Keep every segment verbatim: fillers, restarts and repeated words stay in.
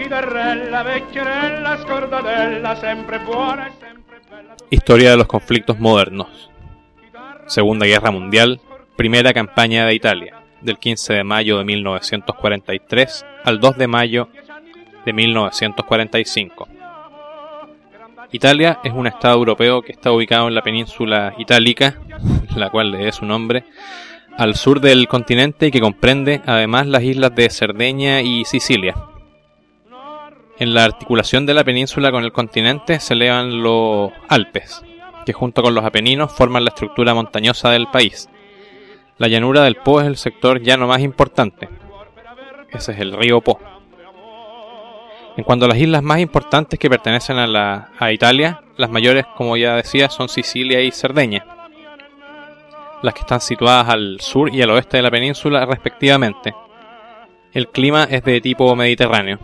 Historia de los conflictos modernos. Segunda Guerra Mundial, primera campaña de Italia, del quince de mayo de mil novecientos cuarenta y tres al dos de mayo de mil novecientos cuarenta y cinco. Italia es un estado europeo que está ubicado en la península itálica, la cual le dé su nombre, al sur del continente y que comprende además las islas de Cerdeña y Sicilia. En la articulación de la península con el continente se elevan los Alpes, que junto con los Apeninos forman la estructura montañosa del país. La llanura del Po es el sector llano más importante. Ese es el río Po. En cuanto a las islas más importantes que pertenecen a, la, a Italia, las mayores, como ya decía, son Sicilia y Cerdeña, las que están situadas al sur y al oeste de la península respectivamente. El clima es de tipo mediterráneo.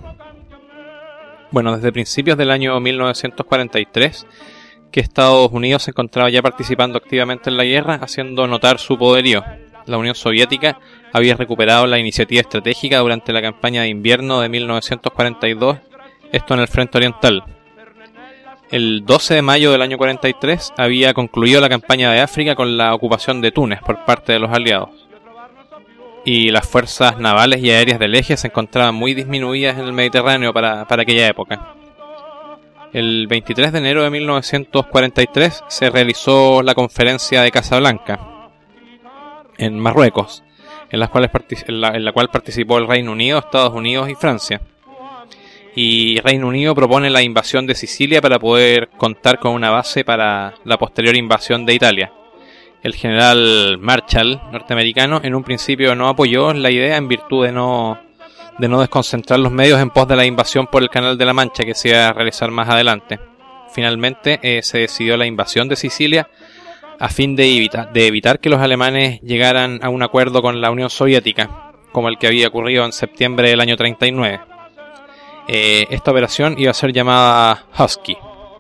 Bueno, desde principios del año mil novecientos cuarenta y tres, que Estados Unidos se encontraba ya participando activamente en la guerra, haciendo notar su poderío. La Unión Soviética había recuperado la iniciativa estratégica durante la campaña de invierno de mil novecientos cuarenta y dos, esto en el frente oriental. El doce de mayo del año cuarenta y tres había concluido la campaña de África con la ocupación de Túnez por parte de los aliados. Y las fuerzas navales y aéreas del eje se encontraban muy disminuidas en el Mediterráneo para, para aquella época. El veintitrés de enero de mil novecientos cuarenta y tres se realizó la conferencia de Casablanca, en Marruecos, en, las cuales partic- en, la, en la cual participó el Reino Unido, Estados Unidos y Francia. Y Reino Unido propone la invasión de Sicilia para poder contar con una base para la posterior invasión de Italia. El general Marshall, norteamericano, en un principio no apoyó la idea en virtud de no, de no desconcentrar los medios en pos de la invasión por el Canal de la Mancha que se iba a realizar más adelante. Finalmente eh, se decidió la invasión de Sicilia a fin de evitar, de evitar que los alemanes llegaran a un acuerdo con la Unión Soviética, como el que había ocurrido en septiembre del año treinta y nueve. Eh, esta operación iba a ser llamada Husky.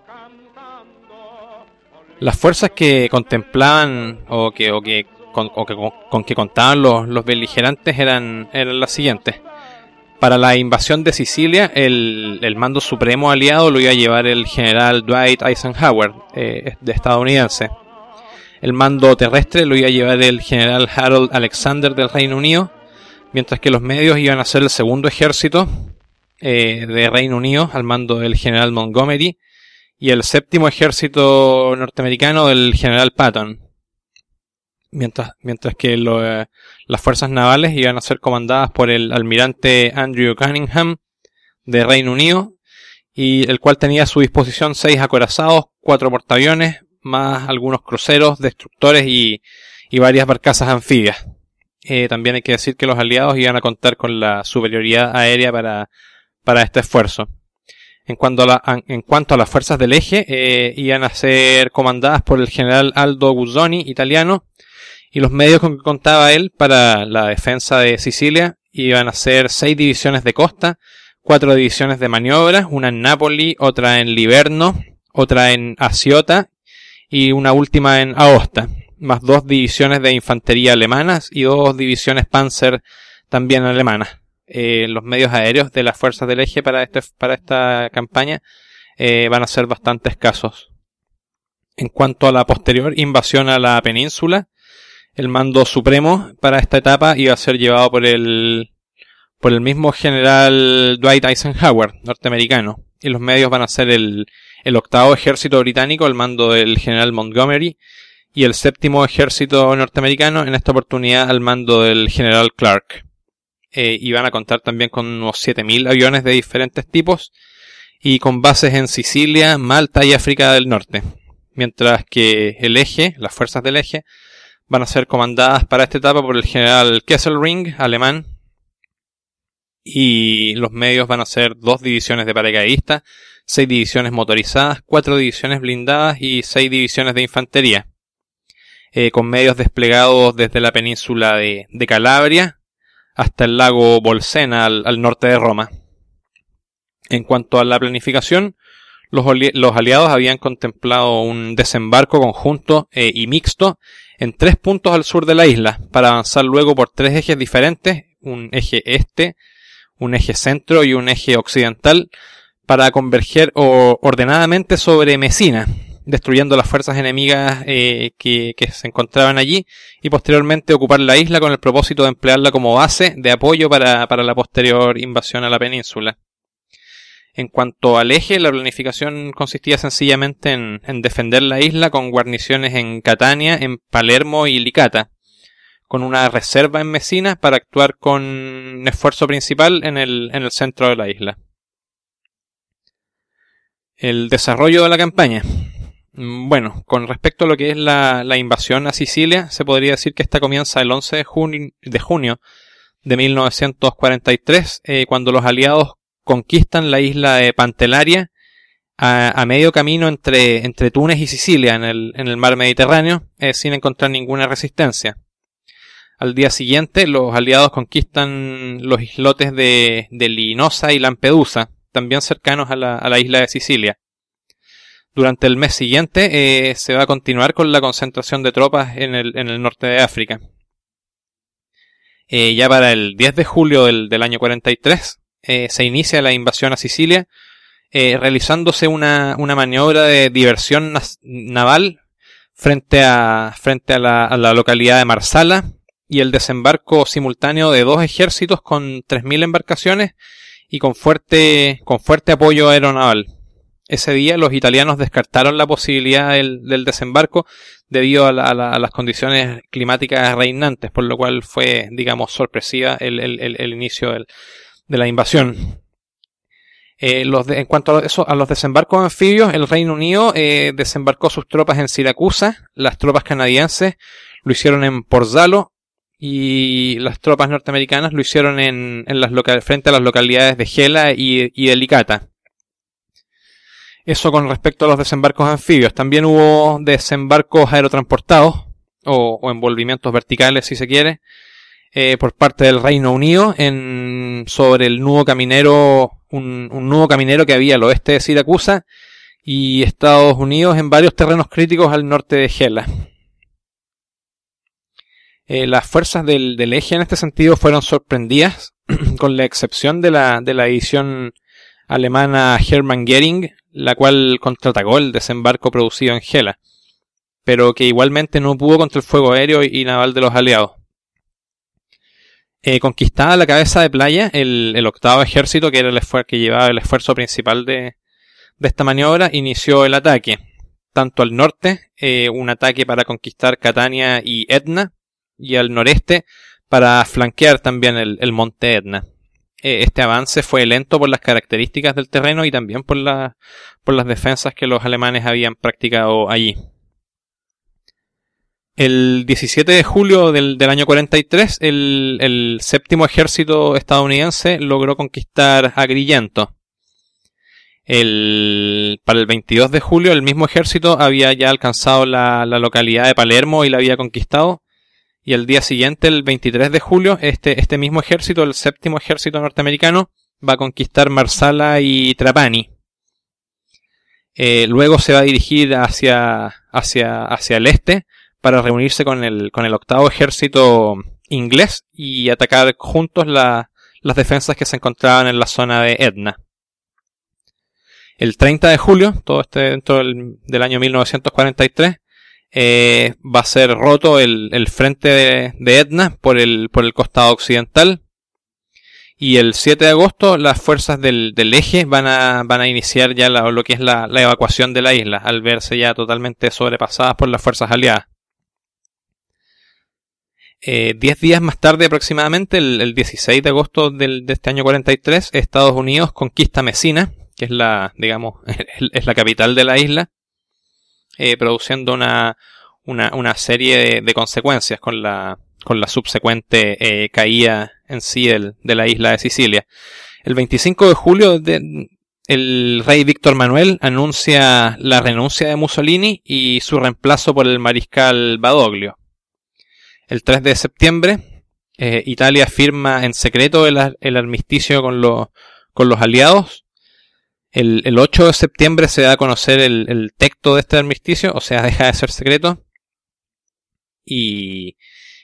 Las fuerzas que contemplaban o que, o que, con, o que con, con que contaban los, los beligerantes eran, eran las siguientes. Para la invasión de Sicilia, el, el mando supremo aliado lo iba a llevar el general Dwight Eisenhower, eh, de estadounidense. El mando terrestre lo iba a llevar el general Harold Alexander del Reino Unido, mientras que los medios iban a ser el segundo ejército eh, de Reino Unido al mando del general Montgomery y el séptimo ejército norteamericano del general Patton, mientras, mientras que lo, eh, las fuerzas navales iban a ser comandadas por el almirante Andrew Cunningham de Reino Unido, y el cual tenía a su disposición seis acorazados, cuatro portaaviones, más algunos cruceros, destructores y, y varias barcazas anfibias. Eh, también hay que decir que los aliados iban a contar con la superioridad aérea para, para este esfuerzo. En cuanto a, la, en cuanto a las fuerzas del eje, eh, iban a ser comandadas por el general Aldo Guzzoni, italiano, y los medios con que contaba él para la defensa de Sicilia iban a ser seis divisiones de costa, cuatro divisiones de maniobra, una en Nápoli, otra en Liverno, otra en Aciota y una última en Aosta, más dos divisiones de infantería alemanas y dos divisiones Panzer también alemanas. Eh, los medios aéreos de las fuerzas del eje para, este, para esta campaña eh, van a ser bastante escasos. En cuanto a la posterior invasión a la península, el mando supremo para esta etapa iba a ser llevado por el, por el mismo general Dwight Eisenhower, norteamericano, y los medios van a ser el, el octavo ejército británico al mando del general Montgomery y el séptimo ejército norteamericano, en esta oportunidad al mando del general Clark. Eh, y van a contar también con unos siete mil aviones de diferentes tipos y con bases en Sicilia, Malta y África del Norte, mientras que el eje, las fuerzas del eje, van a ser comandadas para esta etapa por el general Kesselring, alemán, y los medios van a ser dos divisiones de paracaidistas, seis divisiones motorizadas, cuatro divisiones blindadas y seis divisiones de infantería, eh, con medios desplegados desde la península de, de Calabria hasta el lago Bolsena al, al norte de Roma. En cuanto a la planificación, los, los aliados habían contemplado un desembarco conjunto eh, y mixto en tres puntos al sur de la isla, para avanzar luego por tres ejes diferentes, un eje este, un eje centro y un eje occidental, para converger o, ordenadamente sobre Mesina, destruyendo las fuerzas enemigas eh, que, que se encontraban allí, y posteriormente ocupar la isla con el propósito de emplearla como base de apoyo para, para la posterior invasión a la península. En cuanto al eje, la planificación consistía sencillamente en, en defender la isla con guarniciones en Catania, en Palermo y Licata, con una reserva en Mesina para actuar con un esfuerzo principal en el, en el centro de la isla. El desarrollo de la campaña. Bueno, con respecto a lo que es la, la invasión a Sicilia, se podría decir que esta comienza el once de junio de, junio de mil novecientos cuarenta y tres, eh, cuando los aliados conquistan la isla de Pantelaria a, a medio camino entre, entre Túnez y Sicilia en el, en el mar Mediterráneo, eh, sin encontrar ninguna resistencia. Al día siguiente, los aliados conquistan los islotes de, de Linosa y Lampedusa, también cercanos a la, a la isla de Sicilia. Durante el mes siguiente eh, se va a continuar con la concentración de tropas en el, en el norte de África. Eh, ya para el diez de julio del, del año cuarenta y tres eh, se inicia la invasión a Sicilia, eh, realizándose una, una maniobra de diversión nas- naval frente a, frente a la, a la localidad de Marsala, y el desembarco simultáneo de dos ejércitos con tres mil embarcaciones y con fuerte, con fuerte apoyo aeronaval. Ese día los italianos descartaron la posibilidad del, del desembarco debido a, la, a, la, a las condiciones climáticas reinantes, por lo cual fue, digamos, sorpresiva el, el, el, el inicio del, de la invasión. Eh, los de, en cuanto a, eso, a los desembarcos anfibios, el Reino Unido eh, desembarcó sus tropas en Siracusa, las tropas canadienses lo hicieron en Porzalo, y las tropas norteamericanas lo hicieron en, en las local, frente a las localidades de Gela y, y de Licata. Eso con respecto a los desembarcos anfibios. También hubo desembarcos aerotransportados, o, o envolvimientos verticales si se quiere, eh, por parte del Reino Unido en, sobre el nudo caminero, un, un nudo caminero que había al oeste de Siracusa, y Estados Unidos en varios terrenos críticos al norte de Gela. Eh, las fuerzas del, del eje en este sentido fueron sorprendidas, con la excepción de la, de la división alemana Hermann Göring, la cual contraatacó el desembarco producido en Gela, pero que igualmente no pudo contra el fuego aéreo y naval de los aliados. Eh, conquistada la cabeza de playa, el, el octavo ejército, que era el esfuerzo que llevaba el esfuerzo principal de, de esta maniobra, inició el ataque. Tanto al norte, eh, un ataque para conquistar Catania y Etna, y al noreste para flanquear también el, el monte Etna. Eh, este avance fue lento por las características del terreno y también por, la, por las defensas que los alemanes habían practicado allí. El diecisiete de julio del, del año cuarenta y tres, el, el séptimo ejército estadounidense logró conquistar Agrigento. El, para el veintidós de julio, el mismo ejército había ya alcanzado la, la localidad de Palermo y la había conquistado. Y el día siguiente, el veintitrés de julio, este, este mismo ejército, el séptimo ejército norteamericano, va a conquistar Marsala y Trapani. Eh, luego se va a dirigir hacia, hacia, hacia el este para reunirse con el, con el octavo ejército inglés y atacar juntos la, las defensas que se encontraban en la zona de Etna. El treinta de julio, todo este dentro del, del año mil novecientos cuarenta y tres, Eh, va a ser roto el, el frente de, de Etna por el, por el costado occidental, y el siete de agosto las fuerzas del, del eje van a, van a iniciar ya la, lo que es la, la evacuación de la isla, al verse ya totalmente sobrepasadas por las fuerzas aliadas. Eh, diez días más tarde aproximadamente, el, el dieciséis de agosto del, de este año cuarenta y tres, Estados Unidos conquista Mesina, que es la, digamos, es la capital de la isla, Eh, produciendo una, una, una serie de, de consecuencias con la, con la subsecuente eh, caída en sí del, de la isla de Sicilia. El veinticinco de julio de, el rey Víctor Manuel anuncia la renuncia de Mussolini y su reemplazo por el mariscal Badoglio. El tres de septiembre eh, Italia firma en secreto el, el armisticio con, lo, con los aliados. El, el ocho de septiembre se da a conocer el, el texto de este armisticio, o sea, deja de ser secreto. Y,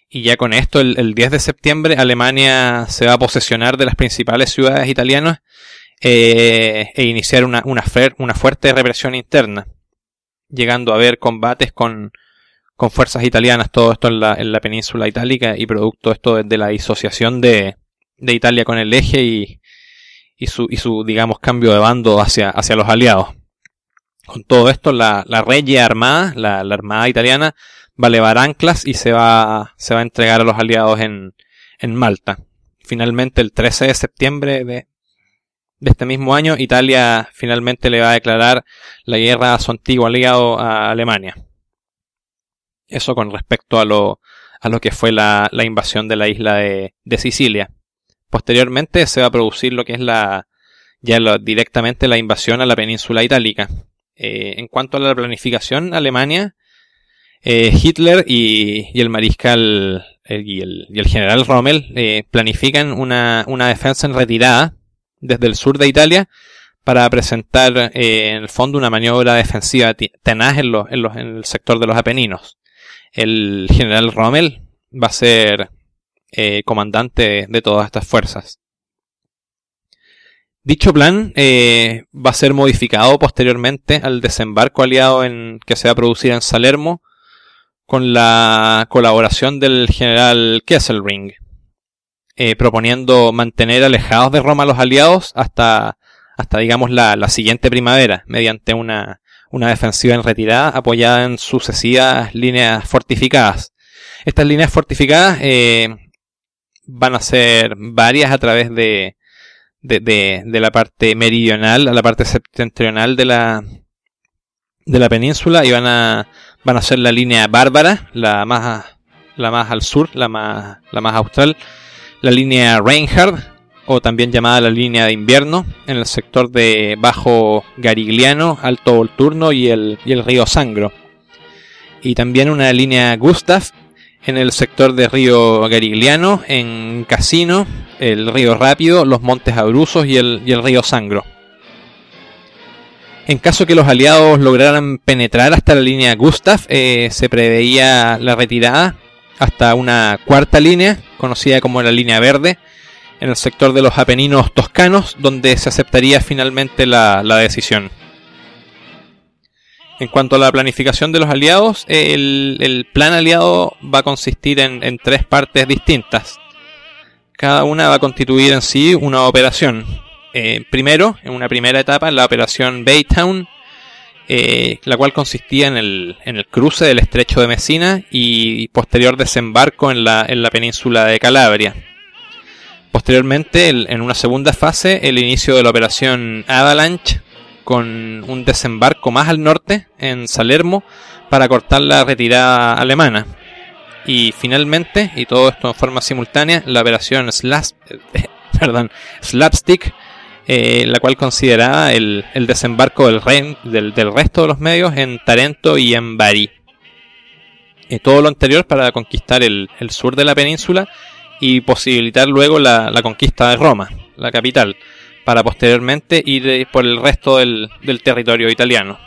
Y ya con esto, el, el diez de septiembre, Alemania se va a posesionar de las principales ciudades italianas eh, e iniciar una, una, fer, una fuerte represión interna, llegando a haber combates con, con fuerzas italianas, todo esto en la, en la península itálica, y producto esto de, de la disociación de, de Italia con el eje y, y, su, y su, digamos, cambio de bando hacia, hacia los aliados. Con todo esto, la, la Regia Armada, la, la Armada italiana, va a levar anclas y se va, se va a entregar a los aliados en, en Malta. Finalmente, el trece de septiembre de, de este mismo año, Italia finalmente le va a declarar la guerra a su antiguo aliado, a Alemania. Eso con respecto a lo, a lo que fue la, la invasión de la isla de, de Sicilia. Posteriormente se va a producir lo que es la, ya lo, directamente la invasión a la península itálica. Eh, en cuanto a la planificación, Alemania, eh, Hitler y, y el mariscal el, y, el, y el general Rommel eh, planifican una, una defensa en retirada desde el sur de Italia para presentar eh, en el fondo una maniobra defensiva tenaz en, los, en, los, en el sector de los Apeninos. El general Rommel va a ser eh, comandante de, de todas estas fuerzas. Dicho plan eh, va a ser modificado posteriormente al desembarco aliado en, que se va a producir en Salermo, con la colaboración del general Kesselring, eh, proponiendo mantener alejados de Roma a los aliados hasta, hasta digamos, la, la siguiente primavera, mediante una, una defensiva en retirada apoyada en sucesivas líneas fortificadas. Estas líneas fortificadas eh, van a ser varias a través de De, de, de la parte meridional a la parte septentrional de la de la península, y van a van a ser la línea bárbara, la más la más al sur, la más la más austral, la línea Reinhard, o también llamada la línea de invierno, en el sector de Bajo Garigliano, Alto Volturno y el y el río Sangro, y también una línea Gustav en el sector de río Garigliano, en Casino, el río Rápido, los montes Abruzos y el, y el río Sangro. En caso que los aliados lograran penetrar hasta la línea Gustav, eh, se preveía la retirada hasta una cuarta línea, conocida como la línea verde, en el sector de los Apeninos toscanos, donde se aceptaría finalmente la, la decisión. En cuanto a la planificación de los aliados, el, el plan aliado va a consistir en, en tres partes distintas. Cada una va a constituir en sí una operación. Eh, primero, en una primera etapa, la operación Baytown, eh, la cual consistía en el, en el cruce del estrecho de Messina y posterior desembarco en la, en la península de Calabria. Posteriormente, el, en una segunda fase, el inicio de la operación Avalanche, con un desembarco más al norte, en Salermo, para cortar la retirada alemana. Y finalmente, y todo esto en forma simultánea, la operación Slaps, eh, perdón, Slapstick, eh, la cual consideraba el, el desembarco del, re, del, del resto de los medios en Tarento y en Bari. Eh, todo lo anterior para conquistar el, el sur de la península y posibilitar luego la, la conquista de Roma, la capital, para posteriormente ir por el resto del, del territorio italiano.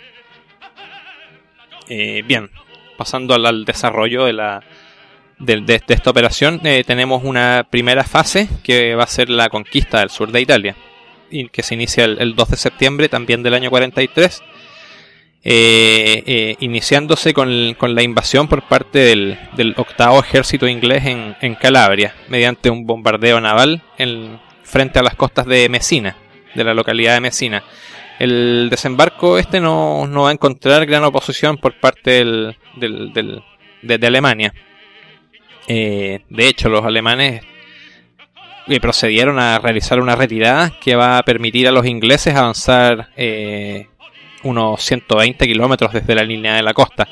Eh, bien, pasando al, al desarrollo de, la, de, de, de esta operación, eh, tenemos una primera fase que va a ser la conquista del sur de Italia, y que se inicia el, el dos de septiembre también del año cuarenta y tres, eh, eh, iniciándose con, con la invasión por parte del, del octavo ejército inglés en, en Calabria, mediante un bombardeo naval en frente a las costas de Messina, de la localidad de Messina. El desembarco este no, no va a encontrar gran oposición por parte del, del, del, de, de Alemania. Eh, de hecho, los alemanes eh, procedieron a realizar una retirada que va a permitir a los ingleses avanzar eh, unos ciento veinte kilómetros desde la línea de la costa.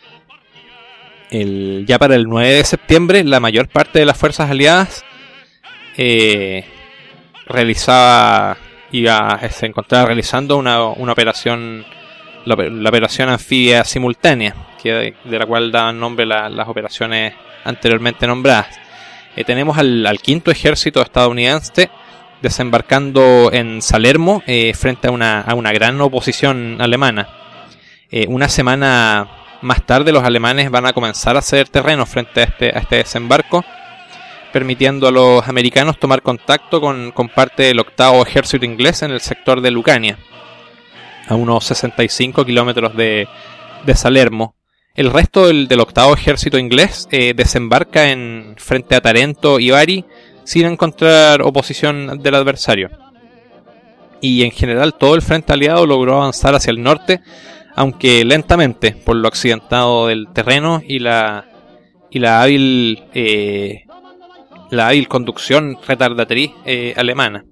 El, ya para el nueve de septiembre, la mayor parte de las fuerzas aliadas eh, realizaba iba se encontraba realizando una, una operación la, la operación anfibia simultánea, que de, de la cual daban nombre la, las operaciones anteriormente nombradas. Eh, tenemos al, al quinto ejército estadounidense desembarcando en Salermo eh, frente a una, a una gran oposición alemana. Eh, una semana Más tarde los alemanes van a comenzar a ceder terreno frente a este, a este desembarco, permitiendo a los americanos tomar contacto con, con parte del octavo ejército inglés en el sector de Lucania, a unos sesenta y cinco kilómetros de, de Salermo. El resto del, del octavo ejército inglés eh, desembarca en frente a Tarento y Bari sin encontrar oposición del adversario. Y en general todo el frente aliado logró avanzar hacia el norte, aunque lentamente por lo accidentado del terreno y la y la hábil eh, la hábil conducción retardatriz eh, alemana.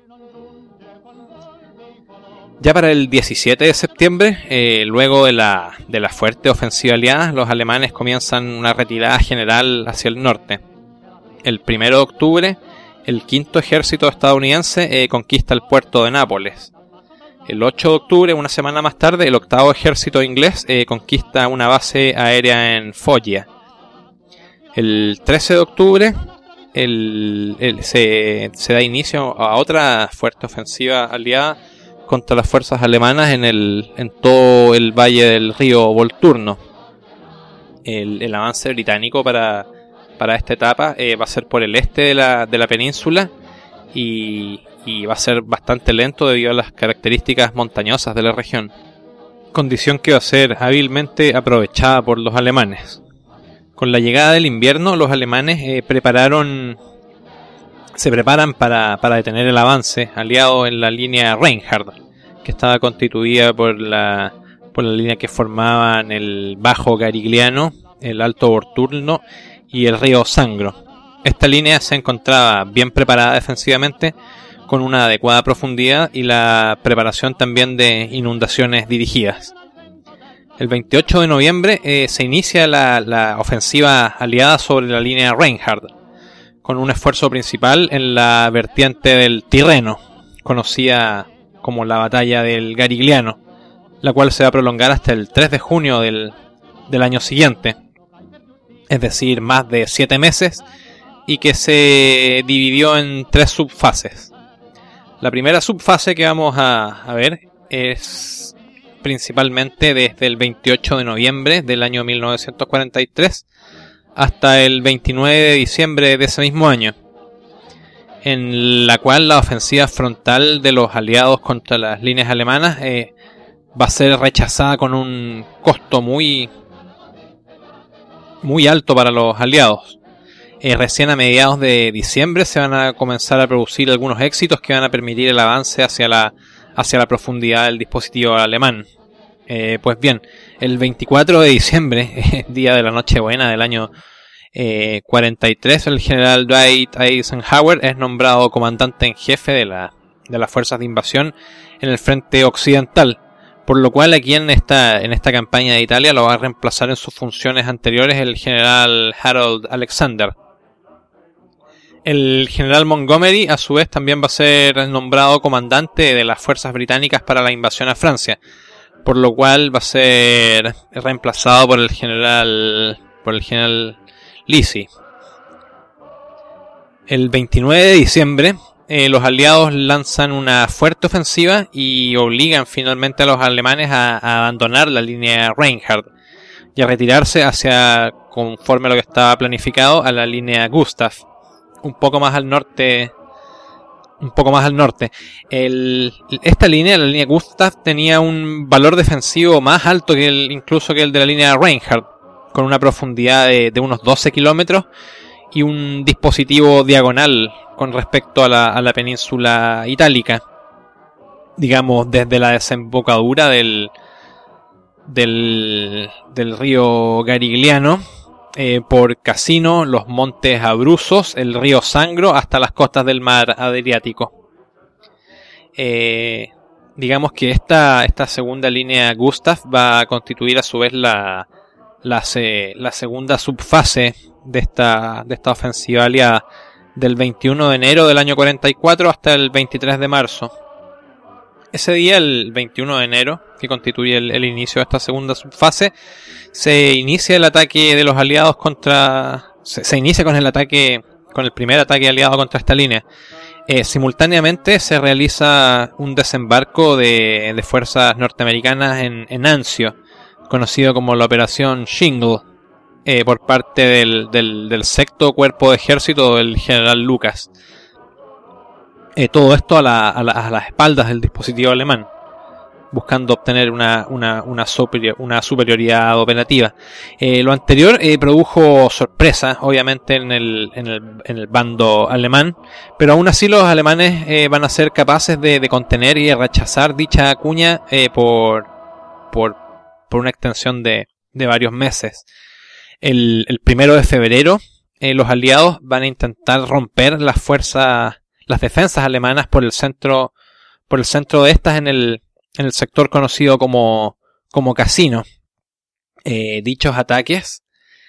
Ya para el diecisiete de septiembre, eh, luego de la, de la fuerte ofensiva aliada, los alemanes comienzan una retirada general hacia el norte. El primero de octubre, el quinto ejército estadounidense eh, conquista el puerto de Nápoles. El ocho de octubre, una semana más tarde, el octavo ejército inglés eh, conquista una base aérea en Foggia. El trece de octubre el, el, se, se da inicio a otra fuerte ofensiva aliada contra las fuerzas alemanas en, el, en todo el valle del río Volturno. El, el avance británico para, para esta etapa eh, va a ser por el este de la, de la península y, y va a ser bastante lento debido a las características montañosas de la región, condición que va a ser hábilmente aprovechada por los alemanes. Con la llegada del invierno, los alemanes eh, prepararon se preparan para, para detener el avance aliado en la línea Reinhard, que estaba constituida por la, por la línea que formaban el Bajo Garigliano, el Alto Volturno y el río Sangro. Esta línea se encontraba bien preparada defensivamente, con una adecuada profundidad y la preparación también de inundaciones dirigidas. El veintiocho de noviembre eh, se inicia la, la ofensiva aliada sobre la línea Reinhard, con un esfuerzo principal en la vertiente del Tirreno, conocida como la batalla del Garigliano, la cual se va a prolongar hasta el tres de junio del, del año siguiente, es decir, más de siete meses, y que se dividió en tres subfases. La primera subfase que vamos a, a ver es principalmente desde el veintiocho de noviembre del año mil novecientos cuarenta y tres hasta el veintinueve de diciembre de ese mismo año, en la cual la ofensiva frontal de los aliados contra las líneas alemanas eh, va a ser rechazada con un costo muy, muy alto para los aliados. Eh, recién a mediados de diciembre se van a comenzar a producir algunos éxitos que van a permitir el avance hacia la, hacia la profundidad del dispositivo alemán. Eh, pues bien, el veinticuatro de diciembre, día de la Nochebuena del año eh, cuarenta y tres, el general Dwight Eisenhower es nombrado comandante en jefe de, la, de las fuerzas de invasión en el frente occidental, por lo cual aquí en esta, en esta campaña de Italia lo va a reemplazar en sus funciones anteriores el general Harold Alexander. El general Montgomery, a su vez, también va a ser nombrado comandante de las fuerzas británicas para la invasión a Francia, por lo cual va a ser reemplazado por el general por el general Lisi. El veintinueve de diciembre eh, los aliados lanzan una fuerte ofensiva y obligan finalmente a los alemanes a, a abandonar la línea Reinhard y a retirarse hacia, conforme a lo que estaba planificado, a la línea Gustav, un poco más al norte. Un poco más al norte. El, esta línea, la línea Gustav, tenía un valor defensivo más alto que el, incluso que el de la línea Reinhard, con una profundidad de, de unos doce kilómetros y un dispositivo diagonal con respecto a la, a la península itálica. Digamos, desde la desembocadura del, del, del río Garigliano, Eh, por Cassino, los montes Abruzos, el río Sangro, hasta las costas del mar Adriático. Eh, digamos que esta, esta segunda línea Gustav va a constituir a su vez la, la, se, la segunda subfase de esta, de esta ofensiva aliada, del veintiuno de enero del año cuarenta y cuatro hasta el veintitrés de marzo. Ese día, el veintiuno de enero, que constituye el, el inicio de esta segunda subfase, se inicia el ataque de los aliados contra... Se, se inicia con el ataque, con el primer ataque aliado contra esta línea. Eh, simultáneamente se realiza un desembarco de, de fuerzas norteamericanas en, en Anzio, conocido como la Operación Shingle, eh, por parte del, del, del sexto cuerpo de ejército del general Lucas. Eh, todo esto a, la, a, la, a las espaldas del dispositivo alemán, buscando obtener una, una, una, superior, una superioridad operativa. Eh, lo anterior eh, produjo sorpresa, obviamente, en el, en, el, en el bando alemán, pero aún así los alemanes eh, van a ser capaces de, de contener y de rechazar dicha cuña eh, por, por, por una extensión de, de varios meses. El, el primero de febrero, eh, los aliados van a intentar romper las fuerzas, las defensas alemanas por el centro, por el centro de estas en el en el sector conocido como, como Casino. Eh, dichos ataques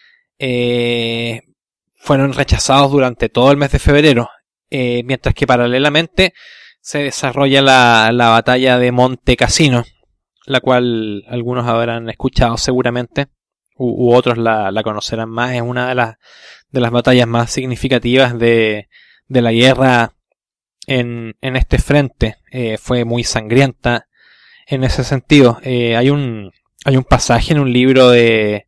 eh, fueron rechazados durante todo el mes de febrero, eh, mientras que paralelamente se desarrolla la, la batalla de Monte Cassino, la cual algunos habrán escuchado seguramente, u, u otros la, la conocerán más. Es una de las, de las batallas más significativas de, de la guerra en, en este frente. Eh, fue muy sangrienta. En ese sentido, eh, hay un hay un pasaje en un libro de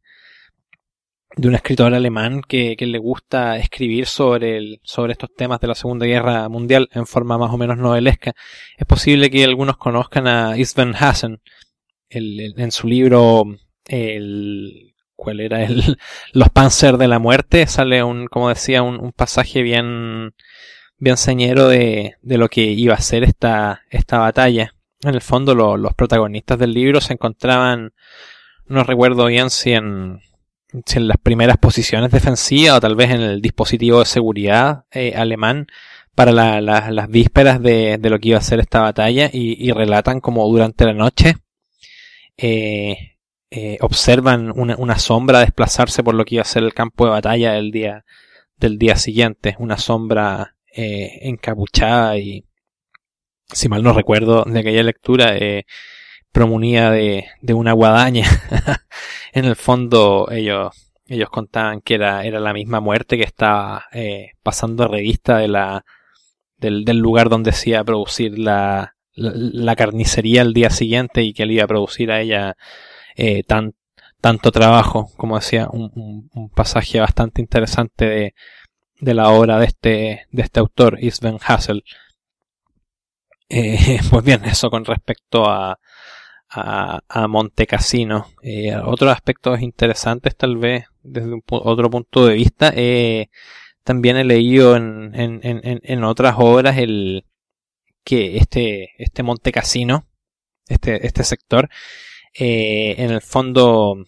de un escritor alemán que, que le gusta escribir sobre el, sobre estos temas de la Segunda Guerra Mundial en forma más o menos novelesca. Es posible que algunos conozcan a István Hassen. El, el, en su libro, el, ¿cuál era? El, Los Panzer de la Muerte, sale un, como decía, un, un pasaje bien bien señero de, de lo que iba a ser esta, esta batalla. En el fondo lo, los protagonistas del libro se encontraban, no recuerdo bien si en, si en las primeras posiciones defensivas o tal vez en el dispositivo de seguridad eh, alemán para la, la, las vísperas de, de lo que iba a ser esta batalla, y, y relatan como durante la noche eh, eh, observan una, una sombra desplazarse por lo que iba a ser el campo de batalla del día, del día siguiente, una sombra eh, encapuchada y, si mal no recuerdo, de aquella lectura, eh, promunía de, de una guadaña. En el fondo, ellos, ellos contaban que era, era la misma muerte que estaba eh, pasando revista de la, del, del lugar donde se iba a producir la, la, la carnicería el día siguiente, y que le iba a producir a ella eh, tan, tanto trabajo. Como decía, un, un, un pasaje bastante interesante de, de la obra de este, de este autor, István Hassel. Eh, pues bien, eso con respecto a, a, a Monte Cassino. Eh, otros aspectos interesantes, tal vez desde un pu- otro punto de vista, eh, también he leído en, en, en, en otras obras el que este, este Monte Cassino, este, este sector, eh, en el fondo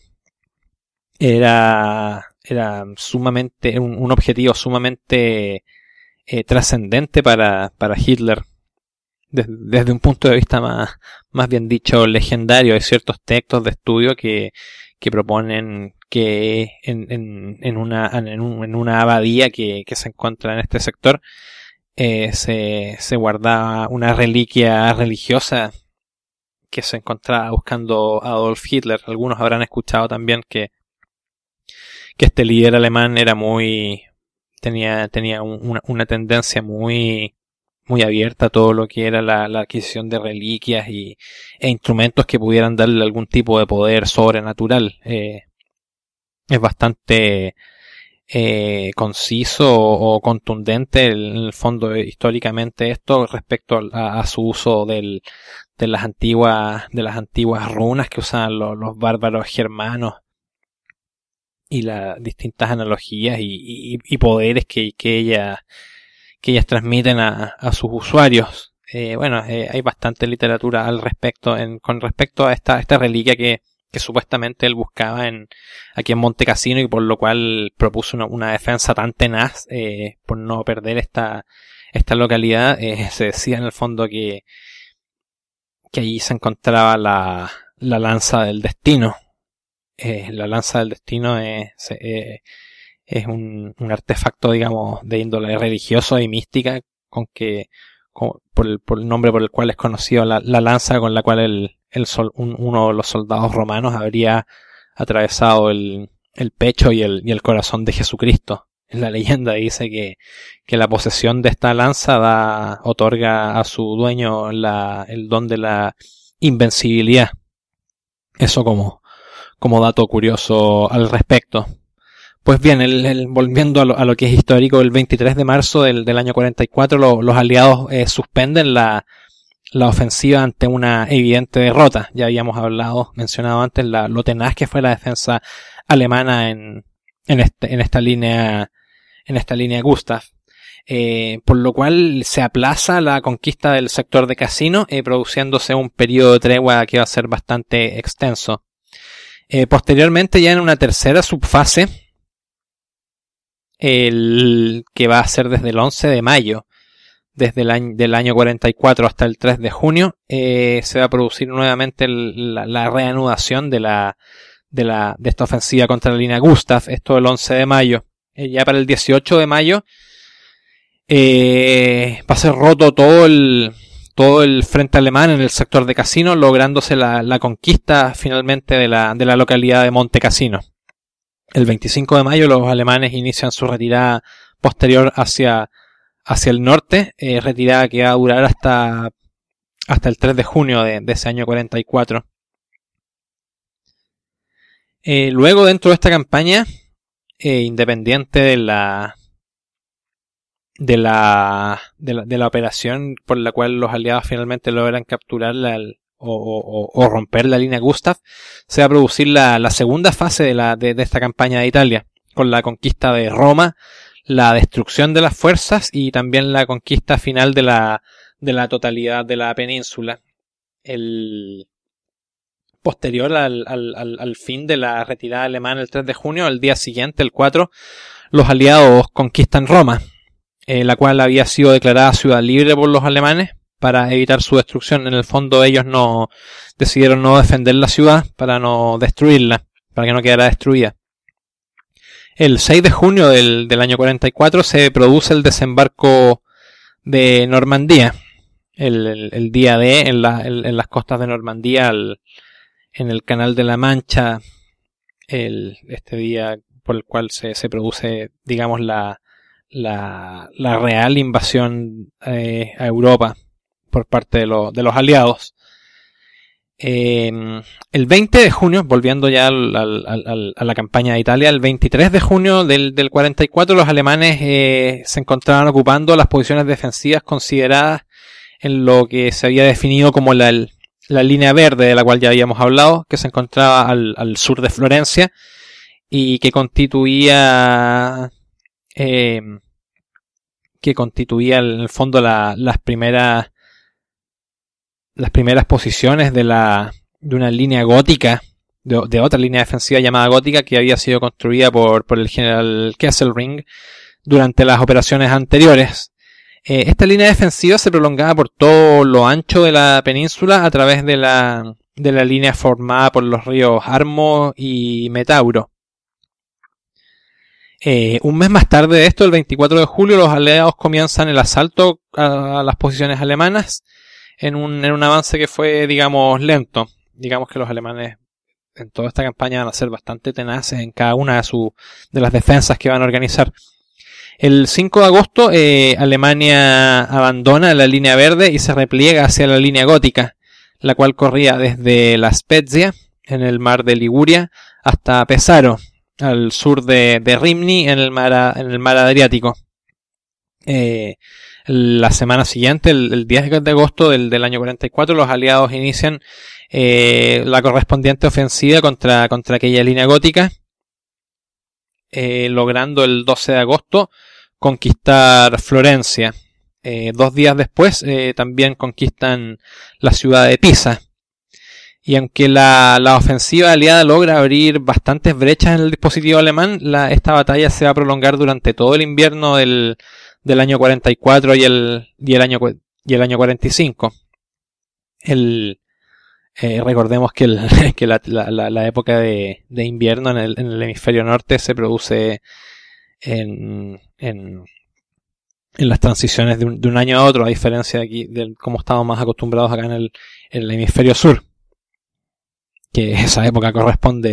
era, era sumamente, un, un objetivo sumamente eh, trascendente para, para Hitler. Desde, desde un punto de vista más, más bien dicho legendario. Hay ciertos textos de estudio que, que proponen que en, en, en, una, en, un, en una abadía que, que se encuentra en este sector eh, se, se guardaba una reliquia religiosa que se encontraba buscando Adolf Hitler. Algunos habrán escuchado también que, que este líder alemán era muy, tenía, tenía un, una, una tendencia muy muy abierta a todo lo que era la, la adquisición de reliquias y, e instrumentos que pudieran darle algún tipo de poder sobrenatural. Eh, es bastante eh, conciso o, o contundente en el fondo históricamente esto respecto a, a su uso del, de las antiguas de las antiguas runas que usaban los, los bárbaros germanos, y las distintas analogías y, y, y poderes que, que ella que ellas transmiten a, a sus usuarios. Eh, bueno, eh, hay bastante literatura al respecto, en, con respecto a esta, esta reliquia que, que supuestamente él buscaba en, aquí en Monte Cassino, y por lo cual propuso una, una defensa tan tenaz eh, por no perder esta, esta localidad. Eh, se decía en el fondo que, que allí se encontraba la, la lanza del destino. Eh, la lanza del destino es... Eh, es un, un artefacto, digamos, de índole religioso y mística, con que, con, por, el, por el nombre por el cual es conocido, la, la lanza con la cual el, el sol, un, uno de los soldados romanos habría atravesado el, el pecho y el, y el corazón de Jesucristo. En la leyenda dice que, que la posesión de esta lanza da, otorga a su dueño la, el don de la invencibilidad. Eso como, como dato curioso al respecto. Pues bien, el, el, volviendo a lo, a lo que es histórico, el veintitrés de marzo del, del año cuarenta y cuatro lo, los aliados eh, suspenden la, la ofensiva ante una evidente derrota. Ya habíamos hablado, mencionado antes, la, lo tenaz que fue la defensa alemana en, en, este, en esta línea, en esta línea Gustav. Eh, por lo cual se aplaza la conquista del sector de Cassino, eh, produciéndose un periodo de tregua que va a ser bastante extenso. Eh, posteriormente, ya en una tercera subfase, el que va a ser desde el once de mayo, desde el año, del año cuarenta y cuatro hasta el tres de junio, eh, se va a producir nuevamente el, la, la reanudación de la, de la, de esta ofensiva contra la línea Gustav, esto el once de mayo. Eh, ya para el dieciocho de mayo, eh, va a ser roto todo el, todo el frente alemán en el sector de Cassino, lográndose la, la conquista finalmente de la, de la localidad de Monte Cassino. El veinticinco de mayo los alemanes inician su retirada posterior hacia, hacia el norte, eh, retirada que va a durar hasta, hasta el tres de junio de, de ese año cuarenta y cuatro. Eh, luego, dentro de esta campaña, eh, independiente de la, de la, de la, de la operación por la cual los aliados finalmente logran capturar la, O, o, o romper la línea Gustav, se va a producir la, la segunda fase de, la, de, de esta campaña de Italia, con la conquista de Roma, la destrucción de las fuerzas y también la conquista final de la, de la totalidad de la península. El posterior al, al, al, al fin de la retirada alemana el tres de junio, al día siguiente, el cuatro, los aliados conquistan Roma, eh, la cual había sido declarada ciudad libre por los alemanes. Para evitar su destrucción. En el fondo ellos no decidieron no defender la ciudad para no destruirla, para que no quedara destruida. El seis de junio del, del año cuarenta y cuatro se produce el desembarco de Normandía, el, el, el día D en, la, en, en las costas de Normandía, el, en el Canal de la Mancha, el, este día por el cual se, se produce, digamos, la, la, la real invasión eh, a Europa por parte de, lo, de los aliados. Eh, el veinte de junio, volviendo ya al, al, al, a la campaña de Italia, el veintitrés de junio del, del cuarenta y cuatro, los alemanes eh, se encontraban ocupando las posiciones defensivas consideradas en lo que se había definido como la, la línea verde, de la cual ya habíamos hablado, que se encontraba al, al sur de Florencia y que constituía eh, que constituía en el fondo la, las primeras las primeras posiciones de la de una línea gótica, de, de otra línea defensiva llamada gótica, que había sido construida por, por el general Kesselring durante las operaciones anteriores. Eh, esta línea defensiva se prolongaba por todo lo ancho de la península a través de la, de la línea formada por los ríos Armo y Metauro. Eh, un mes más tarde de esto, el veinticuatro de julio, los aliados comienzan el asalto a, a las posiciones alemanas, en un, en un avance que fue, digamos, lento. Digamos que los alemanes en toda esta campaña van a ser bastante tenaces en cada una de, su, de las defensas que van a organizar. El cinco de agosto, eh, Alemania abandona la línea verde y se repliega hacia la línea gótica, la cual corría desde La Spezia, en el mar de Liguria, hasta Pesaro, al sur de, de Rimini, en el mar, en el mar Adriático. Eh, La semana siguiente, el, el diez de agosto del, del año cuarenta y cuatro, los aliados inician eh, la correspondiente ofensiva contra, contra aquella línea gótica, eh, logrando el doce de agosto conquistar Florencia. Eh, dos días después eh, también conquistan la ciudad de Pisa. Y aunque la, la ofensiva aliada logra abrir bastantes brechas en el dispositivo alemán, la, esta batalla se va a prolongar durante todo el invierno del del año cuarenta y cuatro y el, y el año, y el año cuarenta y cinco. El, eh, recordemos que, el, que la, la, la época de, de invierno en el, en el hemisferio norte se produce en, en, en las transiciones de un, de un año a otro, a diferencia de aquí, de cómo estamos más acostumbrados acá en el, en el hemisferio sur, que esa época corresponde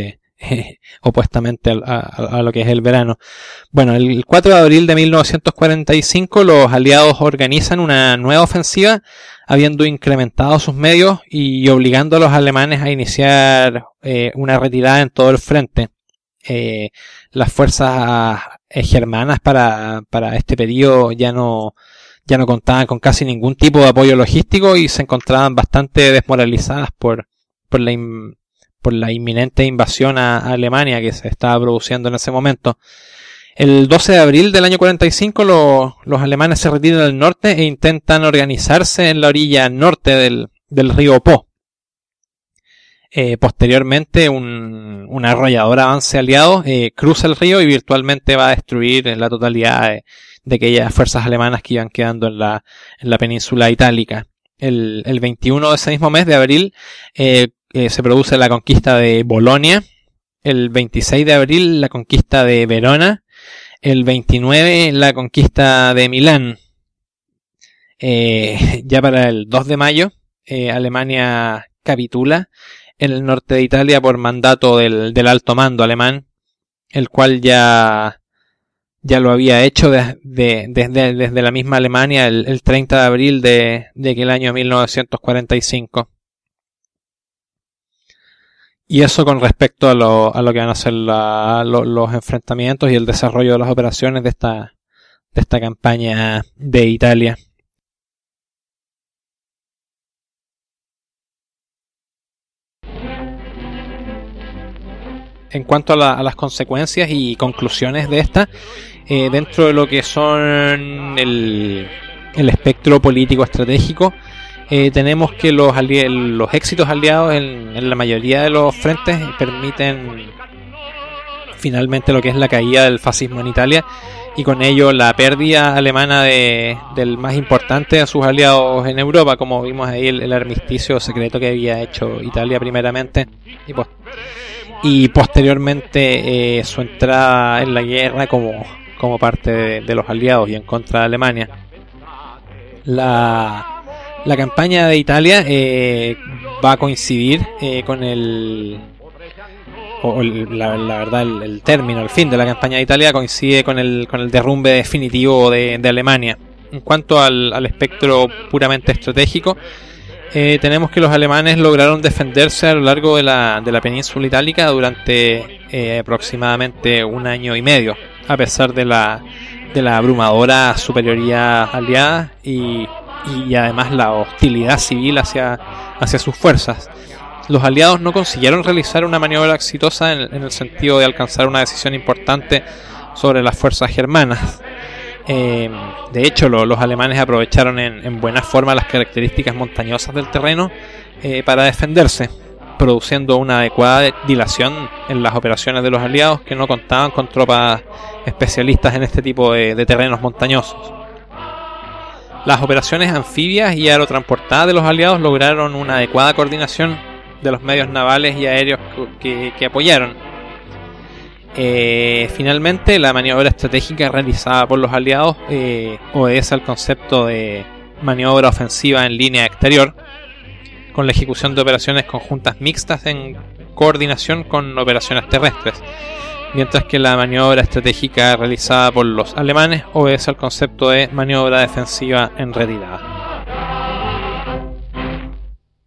eh, opuestamente a, a, a lo que es el verano. Bueno, el cuatro de abril de mil novecientos cuarenta y cinco los aliados organizan una nueva ofensiva, habiendo incrementado sus medios y obligando a los alemanes a iniciar eh, una retirada en todo el frente. Eh, las fuerzas eh, germanas para, para este periodo ya no, ya no contaban con casi ningún tipo de apoyo logístico y se encontraban bastante desmoralizadas por, por la in, por la inminente invasión a, a Alemania que se estaba produciendo en ese momento. El doce de abril del año cuarenta y cinco los, los alemanes se retiran del norte e intentan organizarse en la orilla norte del, del río Po. Eh, posteriormente un, un arrollador avance aliado eh, cruza el río y virtualmente va a destruir la totalidad de, de aquellas fuerzas alemanas que iban quedando en la, en la península itálica. El, el veintiuno de ese mismo mes de abril eh, eh, se produce la conquista de Bolonia. El veintiséis de abril la conquista de Verona. El veintinueve la conquista de Milán. Eh, ya para el dos de mayo eh, Alemania capitula en el norte de Italia por mandato del, del alto mando alemán, el cual ya, ya lo había hecho de, de, desde, desde la misma Alemania el, el treinta de abril de, de aquel año mil novecientos cuarenta y cinco. Y eso con respecto a lo, a lo que van a ser la, lo, los enfrentamientos y el desarrollo de las operaciones de esta, de esta campaña de Italia. En cuanto a, la, a las consecuencias y conclusiones de esta, eh, dentro de lo que son el, el espectro político estratégico, eh, tenemos que los, ali- los éxitos aliados en, en la mayoría de los frentes permiten finalmente lo que es la caída del fascismo en Italia y con ello la pérdida alemana de, del más importante de sus aliados en Europa, como vimos ahí el, el armisticio secreto que había hecho Italia primeramente y pues y posteriormente eh, su entrada en la guerra como, como parte de, de los aliados y en contra de Alemania. La, la campaña de Italia eh, va a coincidir eh, con el, o el la, la verdad el, el término, el fin de la campaña de Italia coincide con el, con el derrumbe definitivo de, de Alemania. En cuanto al, al espectro puramente estratégico, Eh, tenemos que los alemanes lograron defenderse a lo largo de la, de la península itálica durante eh, aproximadamente un año y medio, a pesar de la, de la abrumadora superioridad aliada y, y además la hostilidad civil hacia, hacia sus fuerzas. Los aliados no consiguieron realizar una maniobra exitosa en, en el sentido de alcanzar una decisión importante sobre las fuerzas germanas. Eh, de hecho, lo, los alemanes aprovecharon en, en buena forma las características montañosas del terreno eh, para defenderse, produciendo una adecuada dilación en las operaciones de los aliados que no contaban con tropas especialistas en este tipo de, de terrenos montañosos. Las operaciones anfibias y aerotransportadas de los aliados lograron una adecuada coordinación de los medios navales y aéreos que, que apoyaron. Eh, finalmente, la maniobra estratégica realizada por los aliados eh, obedece al concepto de maniobra ofensiva en línea exterior, con la ejecución de operaciones conjuntas mixtas en coordinación con operaciones terrestres, mientras que la maniobra estratégica realizada por los alemanes obedece al concepto de maniobra defensiva en retirada.